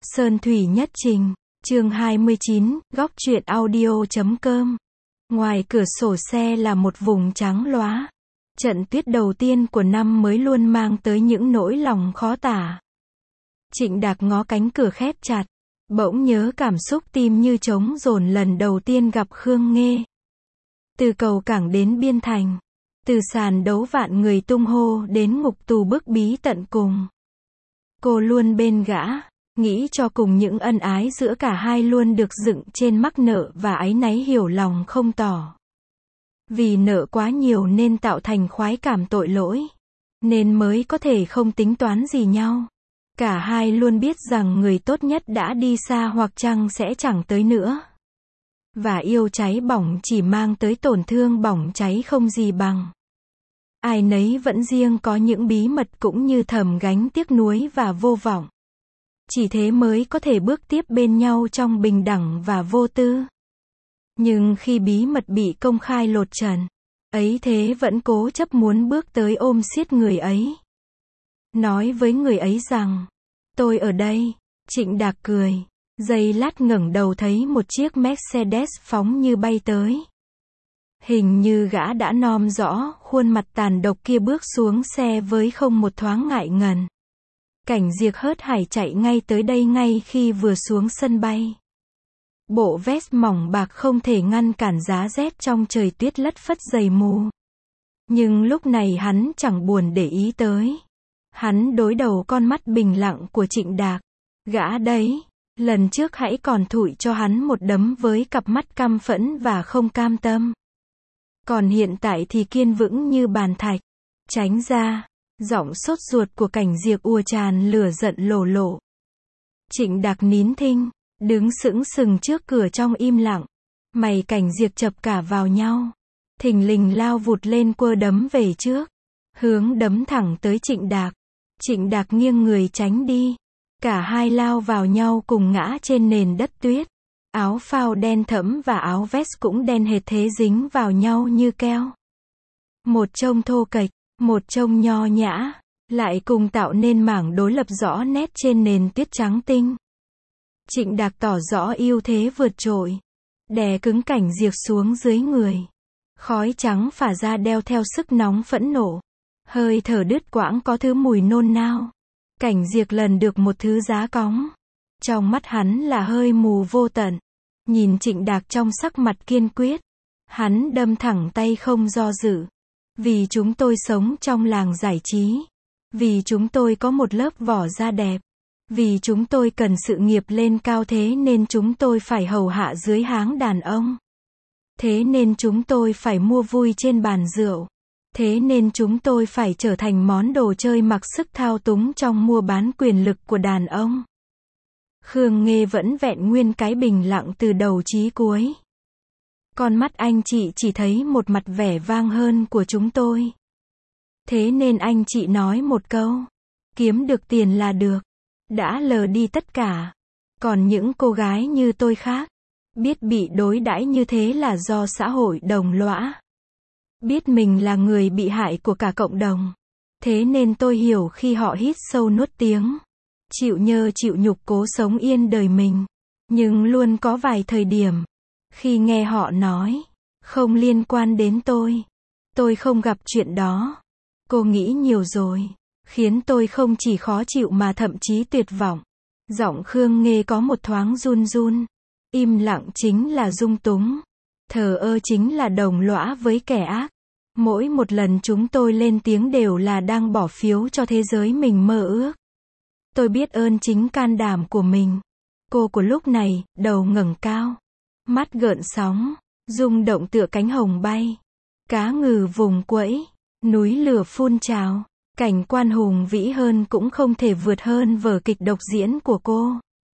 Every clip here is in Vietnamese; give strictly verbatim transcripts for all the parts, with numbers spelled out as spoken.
Sơn Thủy Nhất Trình, chương hai mươi chín, góc truyện audio.com. Ngoài cửa sổ xe là một vùng trắng loá. Trận tuyết đầu tiên của năm mới luôn mang tới những nỗi lòng khó tả. Trịnh Đạc ngó cánh cửa khép chặt, bỗng nhớ cảm xúc tim như trống dồn lần đầu tiên gặp Khương Nghê. Từ cầu cảng đến biên thành, từ sàn đấu vạn người tung hô đến ngục tù bức bí tận cùng. Cô luôn bên gã, nghĩ cho cùng những ân ái giữa cả hai luôn được dựng trên mắc nợ và áy náy hiểu lòng không tỏ. Vì nợ quá nhiều nên tạo thành khoái cảm tội lỗi, nên mới có thể không tính toán gì nhau. Cả hai luôn biết rằng người tốt nhất đã đi xa hoặc chăng sẽ chẳng tới nữa. Và yêu cháy bỏng chỉ mang tới tổn thương bỏng cháy không gì bằng. Ai nấy vẫn riêng có những bí mật cũng như thầm gánh tiếc nuối và vô vọng. Chỉ thế mới có thể bước tiếp bên nhau trong bình đẳng và vô tư. Nhưng khi bí mật bị công khai lột trần, ấy thế vẫn cố chấp muốn bước tới ôm siết người ấy. Nói với người ấy rằng, tôi ở đây. Trịnh Đạc cười, giây lát ngẩng đầu thấy một chiếc Mercedes phóng như bay tới. Hình như gã đã nom rõ khuôn mặt tàn độc kia bước xuống xe với không một thoáng ngại ngần. Cảnh Diệc hớt hải chạy ngay tới đây ngay khi vừa xuống sân bay. Bộ vest mỏng bạc không thể ngăn cản giá rét trong trời tuyết lất phất dày mù. Nhưng lúc này hắn chẳng buồn để ý tới. Hắn đối đầu con mắt bình lặng của Trịnh Đạc. Gã đấy, lần trước hãy còn thụi cho hắn một đấm với cặp mắt căm phẫn và không cam tâm. Còn hiện tại thì kiên vững như bàn thạch. Tránh ra. Giọng sốt ruột của Cảnh Diệc ùa tràn lửa giận lổ lộ. Trịnh Đạc nín thinh, đứng sững sừng trước cửa trong im lặng. Mày Cảnh Diệc chập cả vào nhau. Thình lình lao vụt lên quơ đấm về trước. Hướng đấm thẳng tới Trịnh Đạc. Trịnh Đạc nghiêng người tránh đi. Cả hai lao vào nhau cùng ngã trên nền đất tuyết. Áo phao đen thẫm và áo vest cũng đen hệt thế dính vào nhau như keo. Một trông thô kệch, một trông nho nhã, lại cùng tạo nên mảng đối lập rõ nét trên nền tuyết trắng tinh. Trịnh Đạc tỏ rõ ưu thế vượt trội, đè cứng Cảnh Diệc xuống dưới người. Khói trắng phả ra đeo theo sức nóng phẫn nộ. Hơi thở đứt quãng có thứ mùi nôn nao. Cảnh Diệc lần được một thứ giá cóng. Trong mắt hắn là hơi mù vô tận. Nhìn Trịnh Đạc trong sắc mặt kiên quyết. Hắn đâm thẳng tay không do dự. Vì chúng tôi sống trong làng giải trí. Vì chúng tôi có một lớp vỏ da đẹp. Vì chúng tôi cần sự nghiệp lên cao thế nên chúng tôi phải hầu hạ dưới háng đàn ông. Thế nên chúng tôi phải mua vui trên bàn rượu. Thế nên chúng tôi phải trở thành món đồ chơi mặc sức thao túng trong mua bán quyền lực của đàn ông. Khương Nghê vẫn vẹn nguyên cái bình lặng từ đầu chí cuối. Con mắt anh chị chỉ thấy một mặt vẻ vang hơn của chúng tôi. Thế nên anh chị nói một câu. Kiếm được tiền là được. Đã lờ đi tất cả. Còn những cô gái như tôi khác. Biết bị đối đãi như thế là do xã hội đồng lõa. Biết mình là người bị hại của cả cộng đồng. Thế nên tôi hiểu khi họ hít sâu nuốt tiếng. Chịu nhơ chịu nhục cố sống yên đời mình. Nhưng luôn có vài thời điểm. Khi nghe họ nói, không liên quan đến tôi. Tôi không gặp chuyện đó. Cô nghĩ nhiều rồi. Khiến tôi không chỉ khó chịu mà thậm chí tuyệt vọng. Giọng Khương Nghê có một thoáng run run. Im lặng chính là dung túng. Thờ ơ chính là đồng lõa với kẻ ác. Mỗi một lần chúng tôi lên tiếng đều là đang bỏ phiếu cho thế giới mình mơ ước. Tôi biết ơn chính can đảm của mình. Cô của lúc này, đầu ngẩng cao. Mắt gợn sóng, rung động tựa cánh hồng bay. Cá ngừ vùng quẫy, núi lửa phun trào. Cảnh quan hùng vĩ hơn cũng không thể vượt hơn vở kịch độc diễn của cô.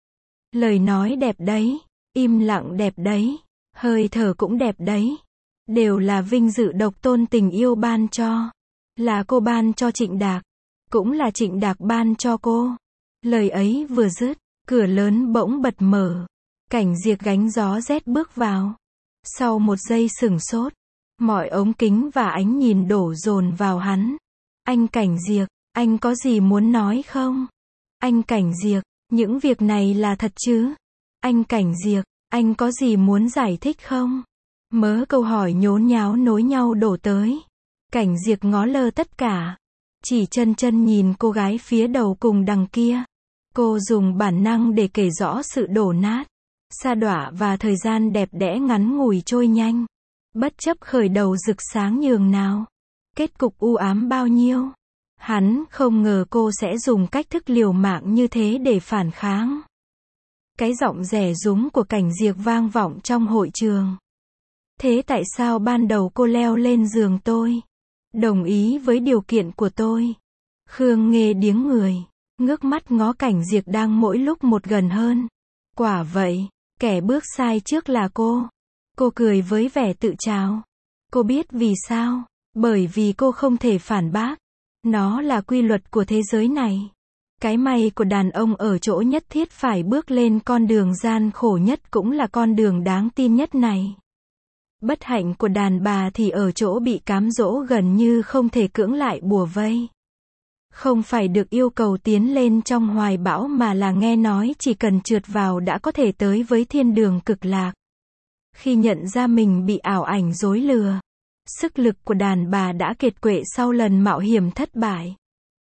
Lời nói đẹp đấy, im lặng đẹp đấy, hơi thở cũng đẹp đấy. Đều là vinh dự độc tôn tình yêu ban cho. Là cô ban cho Trịnh Đạc, cũng là Trịnh Đạc ban cho cô. Lời ấy vừa dứt, cửa lớn bỗng bật mở. Cảnh Diệc gánh gió rét bước vào. Sau một giây sửng sốt, mọi ống kính và ánh nhìn đổ dồn vào hắn. Anh Cảnh Diệc, anh có gì muốn nói không? Anh Cảnh Diệc, Những việc này là thật chứ? Anh Cảnh Diệp, anh có gì muốn giải thích không? Mớ câu hỏi nhốn nháo nối nhau đổ tới. Cảnh Diệp ngó lơ tất cả. Chỉ chân chân nhìn cô gái phía đầu cùng đằng kia. Cô dùng bản năng để kể rõ sự đổ nát, sa đọa và thời gian đẹp đẽ ngắn ngủi trôi nhanh. Bất chấp khởi đầu rực sáng nhường nào. Kết cục u ám bao nhiêu. Hắn không ngờ cô sẽ dùng cách thức liều mạng như thế để phản kháng. Cái giọng rẻ rúng của Cảnh Diệp vang vọng trong hội trường. Thế tại sao ban đầu cô leo lên giường tôi? Đồng ý với điều kiện của tôi. Khương Nghê điếng người, ngước mắt ngó Cảnh Diệp đang mỗi lúc một gần hơn. Quả vậy, kẻ bước sai trước là cô. Cô cười với vẻ tự trào. Cô biết vì sao? Bởi vì cô không thể phản bác. Nó là quy luật của thế giới này. Cái may của đàn ông ở chỗ nhất thiết phải bước lên con đường gian khổ nhất cũng là con đường đáng tin nhất này. Bất hạnh của đàn bà thì ở chỗ bị cám dỗ gần như không thể cưỡng lại bủa vây. Không phải được yêu cầu tiến lên trong hoài bão mà là nghe nói chỉ cần trượt vào đã có thể tới với thiên đường cực lạc. Khi nhận ra mình bị ảo ảnh dối lừa, sức lực của đàn bà đã kiệt quệ sau lần mạo hiểm thất bại.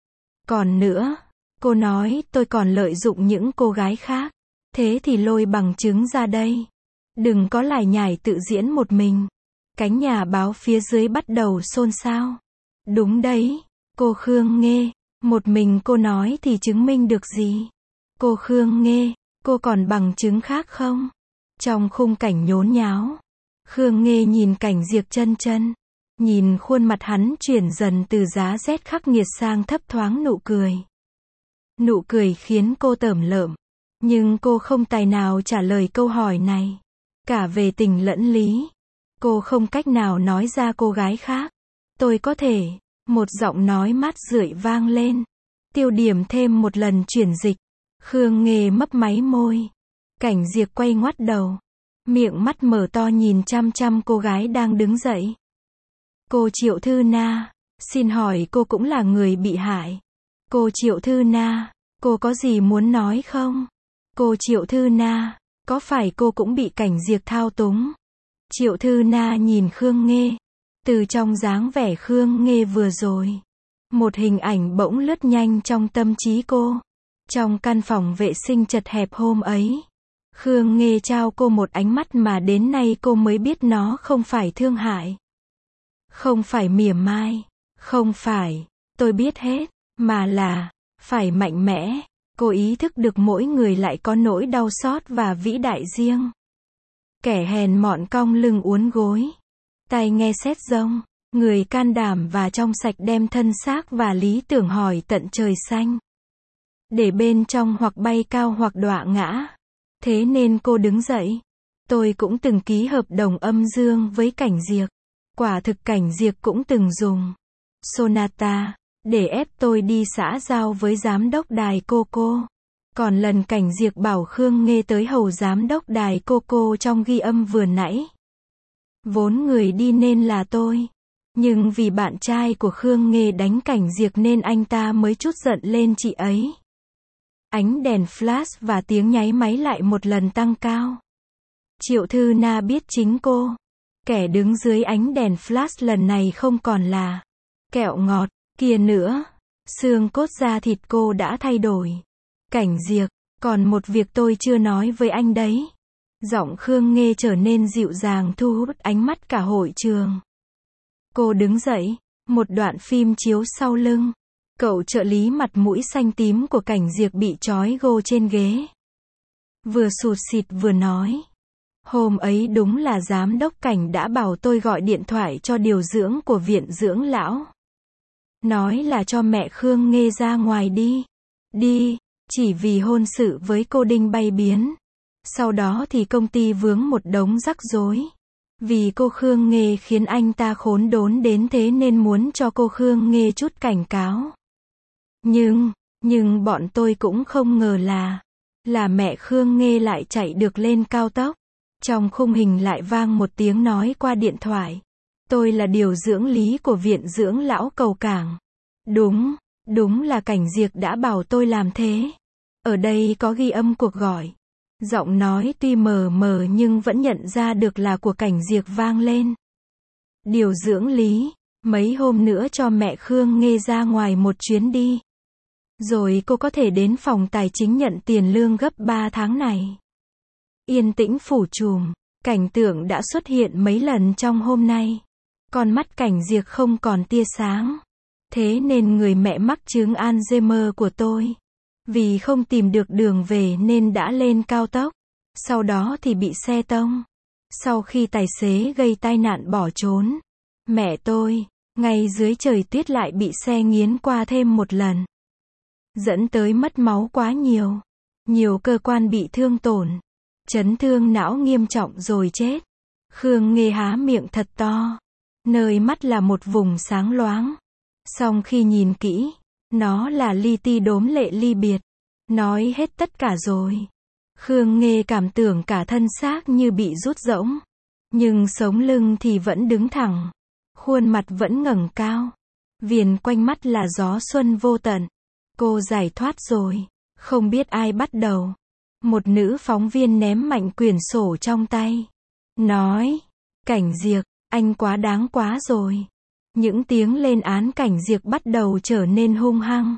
Còn nữa, cô nói tôi còn lợi dụng những cô gái khác. Thế thì lôi bằng chứng ra đây. Đừng có lải nhải tự diễn một mình. Cánh nhà báo phía dưới bắt đầu xôn xao. Đúng đấy, cô Khương Nghê. Một mình cô nói thì chứng minh được gì? Cô Khương Nghê, cô còn bằng chứng khác không? Trong khung cảnh nhốn nháo, Khương Nghê nhìn Cảnh Diệp chân chân. Nhìn khuôn mặt hắn chuyển dần từ giá rét khắc nghiệt sang thấp thoáng nụ cười. Nụ cười khiến cô tởm lợm. Nhưng cô không tài nào trả lời câu hỏi này. Cả về tình lẫn lý. Cô không cách nào nói ra cô gái khác. Tôi có thể. Một giọng nói mát rượi vang lên. Tiêu điểm thêm một lần chuyển dịch. Khương Nghê mấp máy môi. Cảnh Diệp quay ngoắt đầu. Miệng mắt mở to nhìn chăm chăm cô gái đang đứng dậy. Cô Triệu Thư Na. Xin hỏi cô cũng là người bị hại. Cô Triệu Thư Na. Cô có gì muốn nói không? Cô Triệu Thư Na. Có phải cô cũng bị Cảnh Diệp thao túng? Triệu Thư Na nhìn Khương Nghê. Từ trong dáng vẻ Khương Nghê vừa rồi, một hình ảnh bỗng lướt nhanh trong tâm trí cô. Trong căn phòng vệ sinh chật hẹp hôm ấy, Khương Nghê trao cô một ánh mắt mà đến nay cô mới biết nó không phải thương hại. Không phải mỉa mai. Không phải, tôi biết hết, mà là, phải mạnh mẽ. Cô ý thức được mỗi người lại có nỗi đau xót và vĩ đại riêng. Kẻ hèn mọn cong lưng uốn gối. Tai nghe sét rông. Người can đảm và trong sạch đem thân xác và lý tưởng hỏi tận trời xanh. Để bên trong hoặc bay cao hoặc đọa ngã. Thế nên cô đứng dậy. Tôi cũng từng ký hợp đồng âm dương với Cảnh Diệp. Quả thực Cảnh Diệp cũng từng dùng Sonata để ép tôi đi xã giao với giám đốc đài Coco. Còn lần Cảnh Diệp bảo Khương Nghê tới hầu giám đốc đài Coco trong ghi âm vừa nãy, vốn người đi nên là tôi. Nhưng vì bạn trai của Khương Nghê đánh Cảnh Diệp nên anh ta mới trút giận lên chị ấy. Ánh đèn flash và tiếng nháy máy lại một lần tăng cao. Triệu Thư Na biết chính cô, kẻ đứng dưới ánh đèn flash lần này không còn là kẹo ngọt kia nữa. Xương cốt da thịt cô đã thay đổi. Cảnh Diệp, còn một việc tôi chưa nói với anh đấy. Giọng Khương Nghê trở nên dịu dàng thu hút ánh mắt cả hội trường. Cô đứng dậy, một đoạn phim chiếu sau lưng. Cậu trợ lý mặt mũi xanh tím của Cảnh Diệp bị trói gô trên ghế. Vừa sụt sịt vừa nói. Hôm ấy đúng là giám đốc Cảnh đã bảo tôi gọi điện thoại cho điều dưỡng của viện dưỡng lão. Nói là cho mẹ Khương Nghê ra ngoài đi. Đi, chỉ vì hôn sự với cô Đinh bay biến. Sau đó thì công ty vướng một đống rắc rối. Vì cô Khương Nghê khiến anh ta khốn đốn đến thế nên muốn cho cô Khương Nghê chút cảnh cáo. Nhưng, nhưng bọn tôi cũng không ngờ là, là mẹ Khương Nghê lại chạy được lên cao tốc. Trong khung hình lại vang một tiếng nói qua điện thoại. Tôi là điều dưỡng lý của viện dưỡng lão Cầu Cảng. Đúng, đúng là Cảnh Diệp đã bảo tôi làm thế. Ở đây có ghi âm cuộc gọi. Giọng nói tuy mờ mờ nhưng vẫn nhận ra được là của Cảnh Diệc vang lên. Điều dưỡng Lý, mấy hôm nữa cho mẹ Khương Nghê ra ngoài một chuyến đi. Rồi cô có thể đến phòng tài chính nhận tiền lương gấp ba tháng này. Yên tĩnh phủ trùm, cảnh tượng đã xuất hiện mấy lần trong hôm nay. Con mắt Cảnh Diệc không còn tia sáng. Thế nên người mẹ mắc chứng Alzheimer của tôi, vì không tìm được đường về nên đã lên cao tốc. Sau đó thì bị xe tông. Sau khi tài xế gây tai nạn bỏ trốn, mẹ tôi, ngay dưới trời tuyết lại bị xe nghiến qua thêm một lần. Dẫn tới mất máu quá nhiều. Nhiều cơ quan bị thương tổn. Chấn thương não nghiêm trọng rồi chết. Khương Nghê há miệng thật to. Nơi mắt là một vùng sáng loáng. Song khi nhìn kỹ, nó là li ti đốm lệ ly biệt. Nói hết tất cả rồi. Khương Nghê cảm tưởng cả thân xác như bị rút rỗng. Nhưng sống lưng thì vẫn đứng thẳng. Khuôn mặt vẫn ngẩng cao. Viền quanh mắt là gió xuân vô tận. Cô giải thoát rồi. Không biết ai bắt đầu. Một nữ phóng viên ném mạnh quyển sổ trong tay. Nói, Cảnh Diệc, anh quá đáng quá rồi. Những tiếng lên án Cảnh Diệc bắt đầu trở nên hung hăng.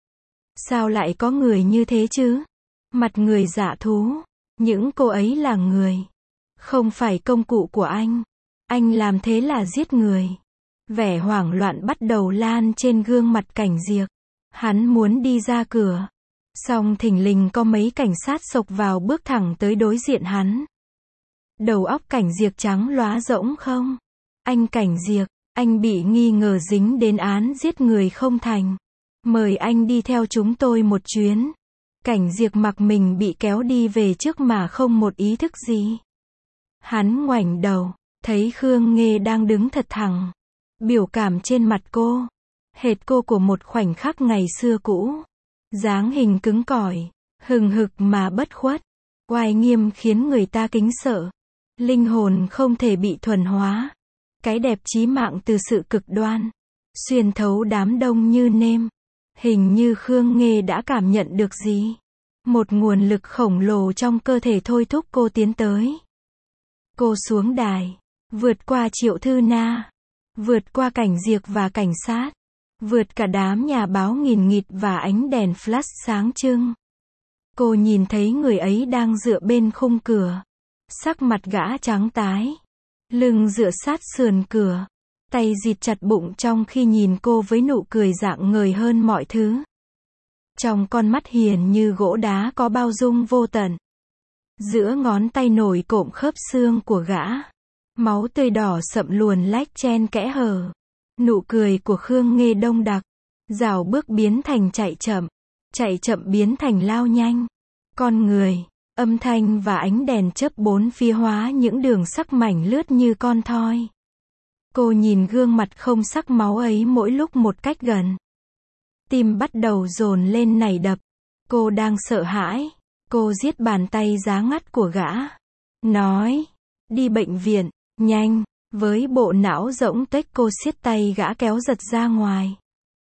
Sao lại có người như thế chứ? Mặt người dạ thú. Những cô ấy là người. Không phải công cụ của anh. Anh làm thế là giết người. Vẻ hoảng loạn bắt đầu lan trên gương mặt Cảnh Diệc. Hắn muốn đi ra cửa. Song thình lình có mấy cảnh sát xộc vào bước thẳng tới đối diện hắn. Đầu óc Cảnh Diệc trắng lóa rỗng không? Anh Cảnh Diệc, anh bị nghi ngờ dính đến án giết người không thành. Mời anh đi theo chúng tôi một chuyến. Cảnh Diệc mặc mình bị kéo đi về trước mà không một ý thức gì. Hắn ngoảnh đầu, thấy Khương Nghê đang đứng thật thẳng. Biểu cảm trên mặt cô, hệt cô của một khoảnh khắc ngày xưa cũ. Dáng hình cứng cỏi, hừng hực mà bất khuất. Oai nghiêm khiến người ta kính sợ. Linh hồn không thể bị thuần hóa. Cái đẹp chí mạng từ sự cực đoan. Xuyên thấu đám đông như nêm. Hình như Khương Nghê đã cảm nhận được gì. Một nguồn lực khổng lồ trong cơ thể thôi thúc cô tiến tới. Cô xuống đài. Vượt qua Triệu Thư Na. Vượt qua Cảnh Diệc và cảnh sát. Vượt cả đám nhà báo nghìn nghịt và ánh đèn flash sáng trưng. Cô nhìn thấy người ấy đang dựa bên khung cửa. Sắc mặt gã trắng tái. Lưng dựa sát sườn cửa. Tay dịt chặt bụng trong khi nhìn cô với nụ cười rạng ngời hơn mọi thứ. Trong con mắt hiền như gỗ đá có bao dung vô tận. Giữa ngón tay nổi cộm khớp xương của gã. Máu tươi đỏ sậm luồn lách chen kẽ hở. Nụ cười của Khương Nghê đông đặc. Dạo bước biến thành chạy chậm. Chạy chậm biến thành lao nhanh. Con người, âm thanh và ánh đèn chớp bốn phía hóa những đường sắc mảnh lướt như con thoi. Cô nhìn gương mặt không sắc máu ấy mỗi lúc một cách gần. Tim bắt đầu dồn lên nảy đập. Cô đang sợ hãi. Cô giết bàn tay giá ngắt của gã. Nói, đi bệnh viện, nhanh. Với bộ não rỗng tuếch cô siết tay gã kéo giật ra ngoài.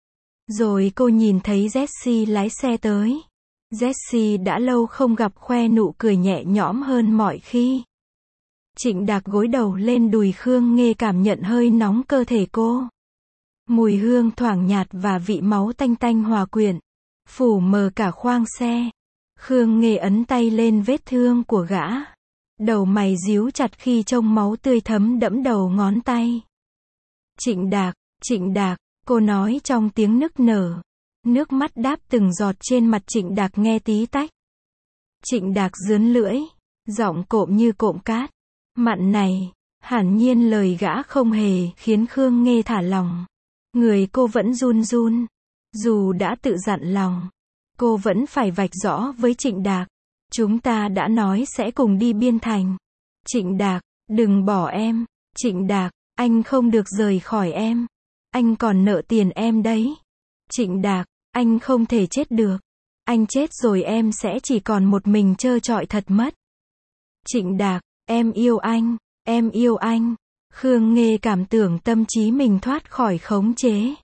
Rồi cô nhìn thấy Jessie lái xe tới. Jessie đã lâu không gặp khoe nụ cười nhẹ nhõm hơn mọi khi. Trịnh Đạc gối đầu lên đùi Khương Nghê cảm nhận hơi nóng cơ thể cô. Mùi hương thoảng nhạt và vị máu tanh tanh hòa quyện. Phủ mờ cả khoang xe. Khương Nghê ấn tay lên vết thương của gã. Đầu mày díu chặt khi trông máu tươi thấm đẫm đầu ngón tay. Trịnh Đạc, Trịnh Đạc, cô nói trong tiếng nức nở. Nước mắt đáp từng giọt trên mặt Trịnh Đạc nghe tí tách. Trịnh Đạc rướn lưỡi, giọng cộm như cộm cát. Mặn này, hẳn nhiên lời gã không hề khiến Khương Nghê thả lòng. Người cô vẫn run run. Dù đã tự dặn lòng, cô vẫn phải vạch rõ với Trịnh Đạc. Chúng ta đã nói sẽ cùng đi Biên Thành. Trịnh Đạc, đừng bỏ em. Trịnh Đạc, anh không được rời khỏi em. Anh còn nợ tiền em đấy. Trịnh Đạc, anh không thể chết được. Anh chết rồi em sẽ chỉ còn một mình trơ trọi thật mất. Trịnh Đạc, em yêu anh, em yêu anh. Khương Nghê cảm tưởng tâm trí mình thoát khỏi khống chế.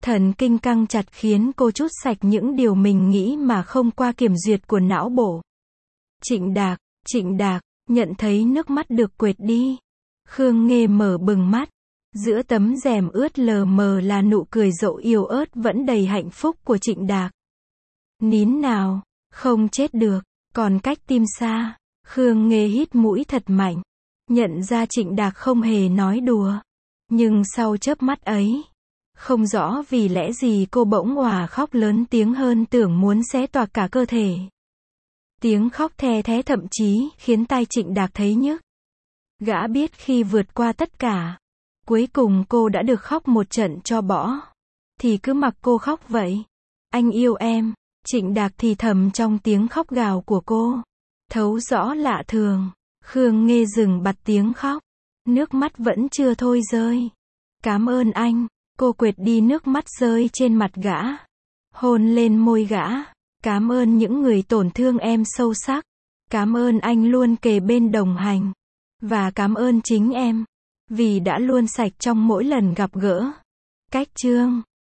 Thần kinh căng chặt khiến cô trút sạch những điều mình nghĩ mà không qua kiểm duyệt của não bộ. Trịnh Đạc, Trịnh Đạc, nhận thấy nước mắt được quệt đi. Khương Nghê mở bừng mắt. Giữa tấm rèm ướt lờ mờ là nụ cười dậu yếu ớt vẫn đầy hạnh phúc của Trịnh Đạc. Nín nào, không chết được, còn cách tim xa. Khương Nghê hít mũi thật mạnh. Nhận ra Trịnh Đạc không hề nói đùa. Nhưng sau chớp mắt ấy, không rõ vì lẽ gì cô bỗng òa khóc lớn tiếng hơn tưởng muốn xé toạc cả cơ thể. Tiếng khóc the thé thậm chí khiến tai Trịnh Đạc thấy nhức. Gã biết khi vượt qua tất cả, cuối cùng cô đã được khóc một trận cho bỏ. Thì cứ mặc cô khóc vậy. Anh yêu em, Trịnh Đạc thì thầm trong tiếng khóc gào của cô. Thấu rõ lạ thường. Khương Nghê dừng bặt tiếng khóc. Nước mắt vẫn chưa thôi rơi. Cảm ơn anh. Cô quệt đi nước mắt rơi trên mặt gã. Hôn lên môi gã. Cảm ơn những người tổn thương em sâu sắc. Cảm ơn anh luôn kề bên đồng hành. Và cảm ơn chính em. Vì đã luôn sạch trong mỗi lần gặp gỡ. Cách chương